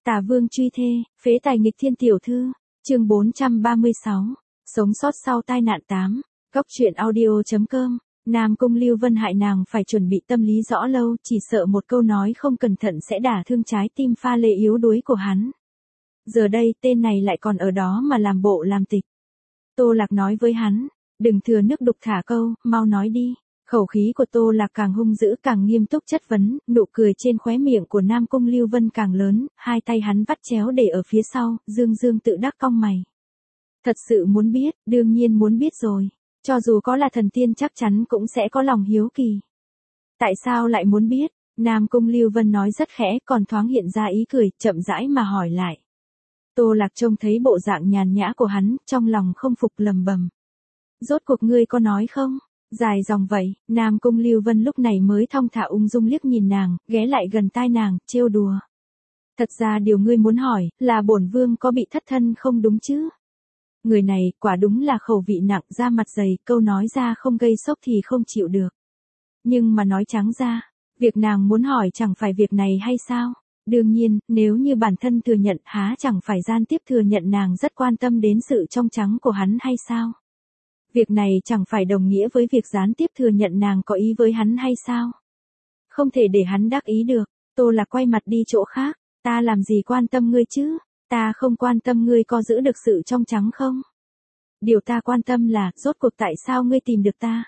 Tả Vương truy thê, phế tài nghịch thiên tiểu thư, chương 436, sống sót sau tai nạn 8, góc truyện audio.com, Nam Cung Lưu Vân hại nàng phải chuẩn bị tâm lý rõ lâu, chỉ sợ một câu nói không cẩn thận sẽ đả thương trái tim pha lê yếu đuối của hắn. Giờ đây tên này lại còn ở đó mà làm bộ làm tịch. Tô Lạc nói với hắn, đừng thừa nước đục thả câu, mau nói đi. Khẩu khí của Tô Lạc càng hung dữ càng nghiêm túc chất vấn, nụ cười trên khóe miệng của Nam Cung Lưu Vân càng lớn, hai tay hắn vắt chéo để ở phía sau, dương dương tự đắc cong mày. Thật sự muốn biết, đương nhiên muốn biết rồi. Cho dù có là thần tiên chắc chắn cũng sẽ có lòng hiếu kỳ. Tại sao lại muốn biết? Nam Cung Lưu Vân nói rất khẽ còn thoáng hiện ra ý cười, chậm rãi mà hỏi lại. Tô Lạc trông thấy bộ dạng nhàn nhã của hắn, trong lòng không phục lầm bầm. Rốt cuộc ngươi có nói không? Dài dòng vậy, Nam Cung Lưu Vân lúc này mới thong thả ung dung liếc nhìn nàng, ghé lại gần tai nàng, trêu đùa. Thật ra điều ngươi muốn hỏi, là bổn vương có bị thất thân không đúng chứ? Người này, quả đúng là khẩu vị nặng, da mặt dày, câu nói ra không gây sốc thì không chịu được. Nhưng mà nói trắng ra, việc nàng muốn hỏi chẳng phải việc này hay sao? Đương nhiên, nếu như bản thân thừa nhận há chẳng phải gian tiếp thừa nhận nàng rất quan tâm đến sự trong trắng của hắn hay sao? Việc này chẳng phải đồng nghĩa với việc gián tiếp thừa nhận nàng có ý với hắn hay sao? Không thể để hắn đắc ý được, Tô Lạc quay mặt đi chỗ khác, ta làm gì quan tâm ngươi chứ? Ta không quan tâm ngươi có giữ được sự trong trắng không? Điều ta quan tâm là, rốt cuộc tại sao ngươi tìm được ta?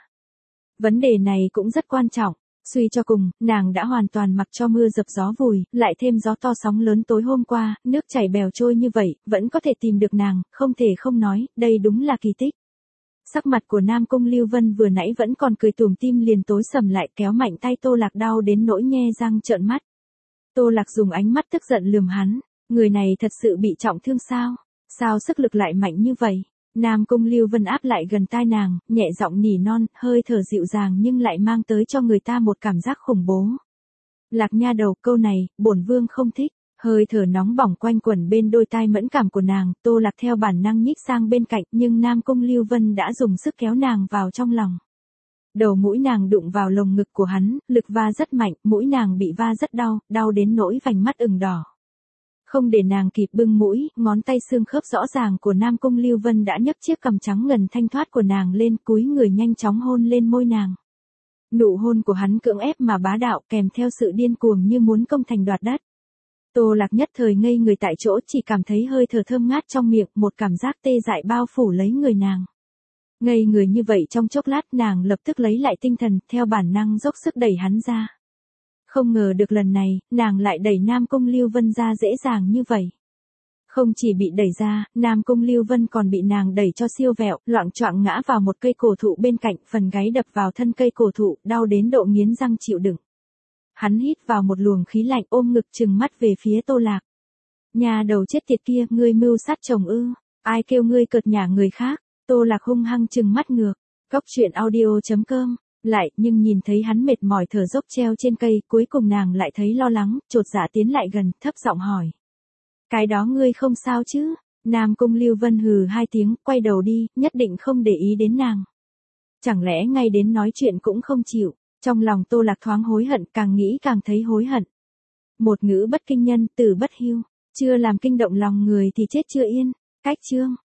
Vấn đề này cũng rất quan trọng, suy cho cùng, nàng đã hoàn toàn mặc cho mưa dập gió vùi, lại thêm gió to sóng lớn tối hôm qua, nước chảy bèo trôi như vậy, vẫn có thể tìm được nàng, không thể không nói, đây đúng là kỳ tích. Sắc mặt của Nam Cung Lưu Vân vừa nãy vẫn còn cười tủm tỉm liền tối sầm lại kéo mạnh tay Tô Lạc đau đến nỗi nhe răng trợn mắt. Tô Lạc dùng ánh mắt tức giận lườm hắn, người này thật sự bị trọng thương sao? Sao sức lực lại mạnh như vậy? Nam Cung Lưu Vân áp lại gần tai nàng, nhẹ giọng nỉ non, hơi thở dịu dàng nhưng lại mang tới cho người ta một cảm giác khủng bố. Lạc nha đầu, câu này, bổn vương không thích. Hơi thở nóng bỏng quanh quẩn bên đôi tai mẫn cảm của nàng, Tô Lạc theo bản năng nhích sang bên cạnh, nhưng Nam Cung Lưu Vân đã dùng sức kéo nàng vào trong lòng. Đầu mũi nàng đụng vào lồng ngực của hắn, lực va rất mạnh, mũi nàng bị va rất đau, đau đến nỗi vành mắt ửng đỏ. Không để nàng kịp bưng mũi, ngón tay xương khớp rõ ràng của Nam Cung Lưu Vân đã nhấc chiếc cằm trắng ngần thanh thoát của nàng lên, cúi người nhanh chóng hôn lên môi nàng. Nụ hôn của hắn cưỡng ép mà bá đạo, kèm theo sự điên cuồng như muốn công thành đoạt đất. Tô Lạc nhất thời ngây người tại chỗ, chỉ cảm thấy hơi thở thơm ngát trong miệng, một cảm giác tê dại bao phủ lấy người nàng. Ngây người như vậy trong chốc lát nàng lập tức lấy lại tinh thần, theo bản năng dốc sức đẩy hắn ra. Không ngờ được lần này, nàng lại đẩy Nam Cung Lưu Vân ra dễ dàng như vậy. Không chỉ bị đẩy ra, Nam Cung Lưu Vân còn bị nàng đẩy cho siêu vẹo, loạng choạng ngã vào một cây cổ thụ bên cạnh, phần gáy đập vào thân cây cổ thụ, đau đến độ nghiến răng chịu đựng. Hắn hít vào một luồng khí lạnh ôm ngực trừng mắt về phía Tô Lạc. Nhà đầu chết tiệt kia, ngươi mưu sát chồng ư? Ai kêu ngươi cợt nhả người khác? Tô Lạc hung hăng trừng mắt ngược. Góc truyện audio.com. Lại, nhưng nhìn thấy hắn mệt mỏi thở dốc treo trên cây, cuối cùng nàng lại thấy lo lắng, chột dạ tiến lại gần, thấp giọng hỏi. Cái đó ngươi không sao chứ? Nam Cung Lưu Vân hừ hai tiếng, quay đầu đi, nhất định không để ý đến nàng. Chẳng lẽ ngay đến nói chuyện cũng không chịu? Trong lòng Tô Lạc thoáng hối hận, càng nghĩ càng thấy hối hận. Một ngữ bất kinh nhân, tử bất hiu, chưa làm kinh động lòng người thì chết chưa yên. Cách chương.